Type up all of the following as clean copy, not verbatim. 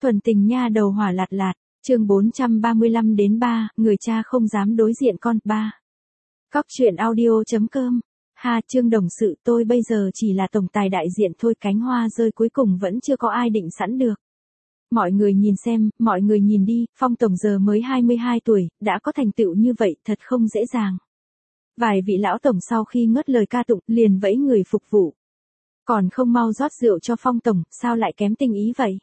Thuần tình nha đầu hỏa lạt lạt, chương 435 đến 3, người cha không dám đối diện con, 3. Cóc truyện audio.com. Ha, Trương đồng sự, tôi bây giờ chỉ là tổng tài đại diện thôi, cánh hoa rơi cuối cùng vẫn chưa có ai định sẵn được. Mọi người nhìn xem, mọi người nhìn đi, Phong tổng giờ mới 22 tuổi, đã có thành tựu như vậy, thật không dễ dàng. Vài vị lão tổng sau khi ngớt lời ca tụng, liền vẫy người phục vụ. Còn không mau rót rượu cho Phong tổng, sao lại kém tinh ý vậy?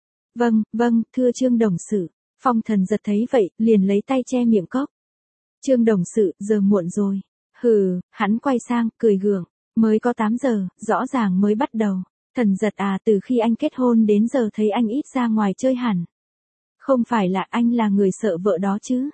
Vâng, thưa Trương đồng sự. Phong Thần Giật thấy vậy, liền lấy tay che miệng cốc. Trương đồng sự, giờ muộn rồi. Hừ, hắn quay sang, cười gượng. Mới có 8 giờ, rõ ràng mới bắt đầu. Thần Giật à, từ khi anh kết hôn đến giờ thấy anh ít ra ngoài chơi hẳn. Không phải là anh là người sợ vợ đó chứ?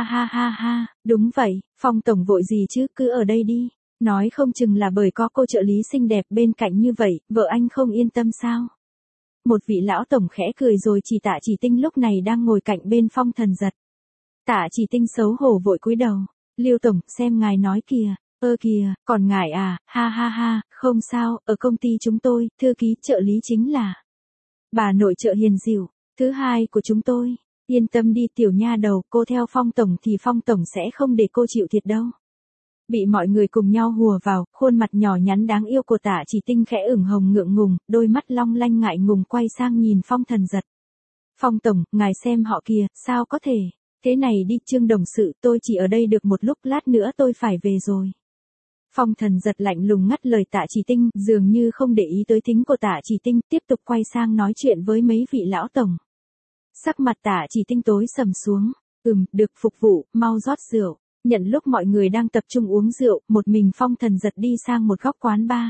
Ha, đúng vậy, Phong tổng vội gì chứ, cứ ở đây đi. Nói không chừng là bởi có cô trợ lý xinh đẹp bên cạnh như vậy, vợ anh không yên tâm sao? Một vị lão tổng khẽ cười rồi chỉ Tạ Chỉ Tinh lúc này đang ngồi cạnh bên Phong Thần Giật. Tạ Chỉ Tinh xấu hổ vội cúi đầu. Lưu tổng, xem ngài nói kìa. Kìa, còn ngài à, ha, không sao, ở công ty chúng tôi, thư ký trợ lý chính là bà nội trợ hiền dịu, thứ hai của chúng tôi. Yên tâm đi tiểu nha đầu, cô theo Phong tổng thì Phong tổng sẽ không để cô chịu thiệt đâu. Bị mọi người cùng nhau hùa vào, khuôn mặt nhỏ nhắn đáng yêu của Tạ Chỉ Tinh khẽ ửng hồng ngượng ngùng, đôi mắt long lanh ngại ngùng quay sang nhìn Phong Thần Giật. Phong tổng, ngài xem họ kìa, sao có thể? Thế này đi Trương đồng sự, tôi chỉ ở đây được một lúc, lát nữa tôi phải về rồi. Phong Thần Giật lạnh lùng ngắt lời Tạ Chỉ Tinh, dường như không để ý tới tính của Tạ Chỉ Tinh, tiếp tục quay sang nói chuyện với mấy vị lão tổng. Sắc mặt Tạ Chỉ Tinh tối sầm xuống. Được phục vụ, mau rót rượu. Nhận lúc mọi người đang tập trung uống rượu, một mình Phong Thần Giật đi sang một góc quán bar.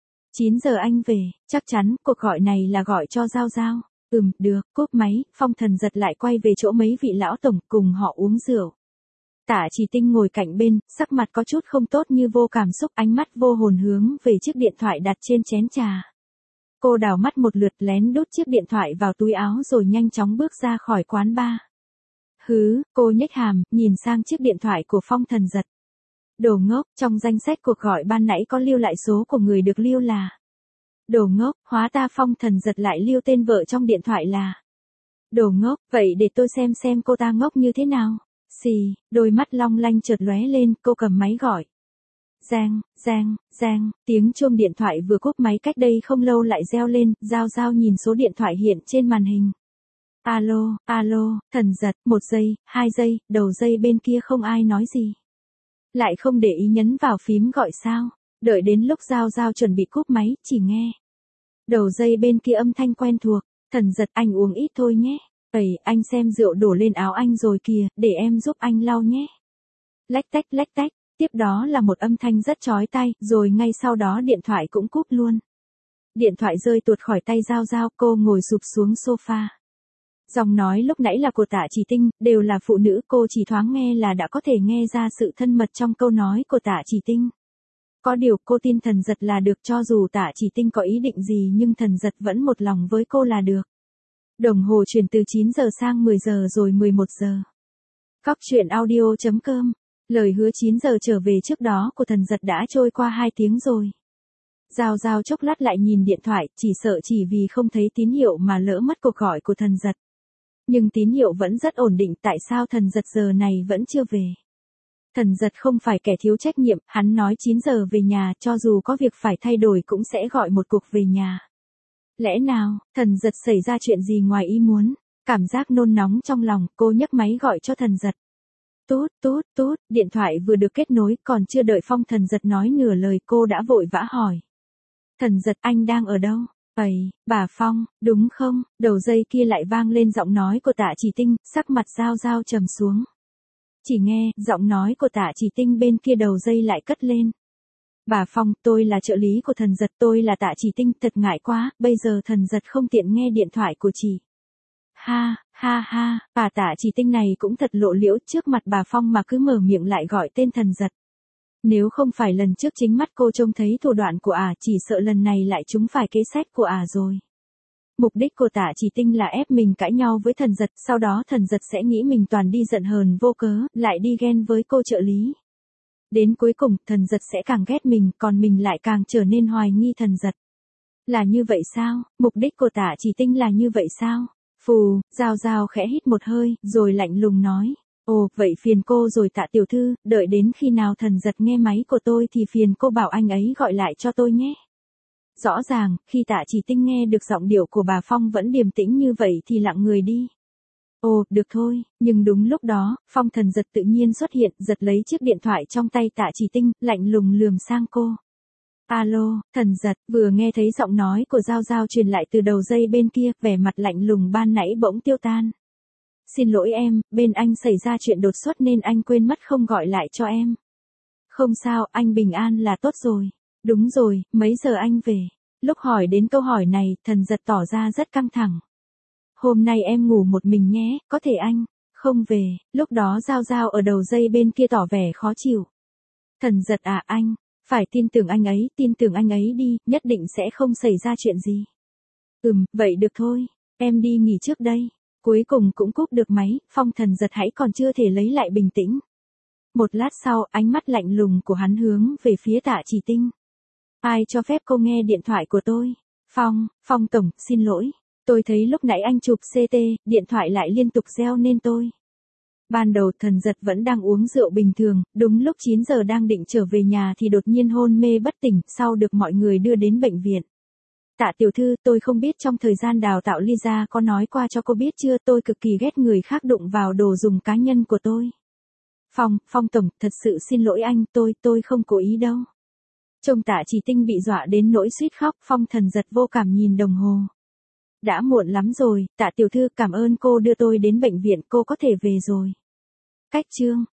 9 giờ anh về, chắc chắn cuộc gọi này là gọi cho Giao Giao. Được, cúp máy, Phong Thần Giật lại quay về chỗ mấy vị lão tổng cùng họ uống rượu. Tạ Chỉ Tinh ngồi cạnh bên, sắc mặt có chút không tốt như vô cảm xúc, ánh mắt vô hồn hướng về chiếc điện thoại đặt trên chén trà. Cô đảo mắt một lượt lén đút chiếc điện thoại vào túi áo rồi nhanh chóng bước ra khỏi quán bar. Cô nhếch hàm, nhìn sang chiếc điện thoại của Phong Thần Giật. Đồ ngốc, trong danh sách cuộc gọi ban nãy có lưu lại số của người được lưu là. Đồ ngốc, hóa ra Phong Thần Giật lại lưu tên vợ trong điện thoại là. Đồ ngốc, vậy để tôi xem cô ta ngốc như thế nào. Xì, đôi mắt long lanh chợt lóe lên, cô cầm máy gọi. Giang, tiếng chuông điện thoại vừa cúp máy cách đây không lâu lại reo lên, Giao nhìn số điện thoại hiện trên màn hình. Alo, Thần Giật, 1 giây, 2 giây, đầu dây bên kia không ai nói gì. Lại không để ý nhấn vào phím gọi sao, đợi đến lúc Giao chuẩn bị cúp máy, chỉ nghe. Đầu dây bên kia âm thanh quen thuộc, Thần Giật anh uống ít thôi nhé. Anh xem rượu đổ lên áo anh rồi kìa, để em giúp anh lau nhé. Lách tách, tiếp đó là một âm thanh rất chói tai, rồi ngay sau đó điện thoại cũng cúp luôn. Điện thoại rơi tuột khỏi tay Giao, cô ngồi sụp xuống sofa. Giọng nói lúc nãy là của Tạ Chỉ Tinh, đều là phụ nữ, cô chỉ thoáng nghe là đã có thể nghe ra sự thân mật trong câu nói của Tạ Chỉ Tinh. Có điều cô tin Thần Giật là được, cho dù Tạ Chỉ Tinh có ý định gì nhưng Thần Giật vẫn một lòng với cô là được. Đồng hồ chuyển từ 9 giờ sang 10 giờ rồi 11 giờ. Cóc truyện audio.com. Lời hứa 9 giờ trở về trước đó của Thần Giật đã trôi qua 2 tiếng rồi. Giao chốc lát lại nhìn điện thoại, chỉ sợ chỉ vì không thấy tín hiệu mà lỡ mất cuộc gọi của Thần Giật. Nhưng tín hiệu vẫn rất ổn định, tại sao Thần Giật giờ này vẫn chưa về? Thần Giật không phải kẻ thiếu trách nhiệm, hắn nói 9 giờ về nhà, cho dù có việc phải thay đổi cũng sẽ gọi một cuộc về nhà. Lẽ nào, Thần Giật xảy ra chuyện gì ngoài ý muốn? Cảm giác nôn nóng trong lòng, cô nhấc máy gọi cho Thần Giật. Tút, điện thoại vừa được kết nối, còn chưa đợi Phong Thần Giật nói nửa lời cô đã vội vã hỏi. Thần Giật, anh đang ở đâu? Bà Phong, đúng không? Đầu dây kia lại vang lên giọng nói của Tạ Chỉ Tinh, sắc mặt Giao trầm xuống. Chỉ nghe, giọng nói của Tạ Chỉ Tinh bên kia đầu dây lại cất lên. Bà Phong, tôi là trợ lý của Thần Giật, tôi là Tạ Chỉ Tinh, thật ngại quá, bây giờ Thần Giật không tiện nghe điện thoại của chị. Ha, bà Tạ Chỉ Tinh này cũng thật lộ liễu, trước mặt bà Phong mà cứ mở miệng lại gọi tên Thần Giật. Nếu không phải lần trước chính mắt cô trông thấy thủ đoạn của chỉ sợ lần này lại trúng phải kế sách của rồi. Mục đích của Tạ Chỉ Tinh là ép mình cãi nhau với Thần Giật, sau đó Thần Giật sẽ nghĩ mình toàn đi giận hờn vô cớ, lại đi ghen với cô trợ lý. Đến cuối cùng, Thần Giật sẽ càng ghét mình, còn mình lại càng trở nên hoài nghi Thần Giật. Là như vậy sao? Mục đích của Tạ Chỉ Tinh là như vậy sao? Phù, Giao Giao khẽ hít một hơi, rồi lạnh lùng nói. Ồ, vậy phiền cô rồi Tạ tiểu thư, đợi đến khi nào Thần Giật nghe máy của tôi thì phiền cô bảo anh ấy gọi lại cho tôi nhé. Rõ ràng, khi Tạ Chỉ Tinh nghe được giọng điệu của bà Phong vẫn điềm tĩnh như vậy thì lặng người đi. Ồ, được thôi, nhưng đúng lúc đó, Phong Thần Giật tự nhiên xuất hiện, giật lấy chiếc điện thoại trong tay Tạ Chỉ Tinh, lạnh lùng lườm sang cô. Alo, Thần Giật, vừa nghe thấy giọng nói của Giao Giao truyền lại từ đầu dây bên kia, vẻ mặt lạnh lùng ban nãy bỗng tiêu tan. Xin lỗi em, bên anh xảy ra chuyện đột xuất nên anh quên mất không gọi lại cho em. Không sao, anh bình an là tốt rồi. Đúng rồi, mấy giờ anh về? Lúc hỏi đến câu hỏi này, Thần Giật tỏ ra rất căng thẳng. Hôm nay em ngủ một mình nhé, có thể anh không về. Lúc đó Giao Giao ở đầu dây bên kia tỏ vẻ khó chịu. Thần Giật à, anh phải tin tưởng anh ấy đi, nhất định sẽ không xảy ra chuyện gì. Vậy được thôi, em đi nghỉ trước đây. Cuối cùng cũng cúp được máy, Phong Thần Giật hãy còn chưa thể lấy lại bình tĩnh. Một lát sau, ánh mắt lạnh lùng của hắn hướng về phía Tạ Chỉ Tinh. Ai cho phép cô nghe điện thoại của tôi? Phong tổng, xin lỗi. Tôi thấy lúc nãy anh chụp CT, điện thoại lại liên tục reo nên tôi. Ban đầu Thần Giật vẫn đang uống rượu bình thường, đúng lúc 9 giờ đang định trở về nhà thì đột nhiên hôn mê bất tỉnh, sau được mọi người đưa đến bệnh viện. Tạ tiểu thư, tôi không biết trong thời gian đào tạo Lisa có nói qua cho cô biết chưa, tôi cực kỳ ghét người khác đụng vào đồ dùng cá nhân của tôi. Phong tổng, thật sự xin lỗi anh, tôi không cố ý đâu. Trông Tạ Chỉ Tinh bị dọa đến nỗi suýt khóc, Phong Thần Giật vô cảm nhìn đồng hồ. Đã muộn lắm rồi, Tạ tiểu thư, cảm ơn cô đưa tôi đến bệnh viện, cô có thể về rồi. Cách chương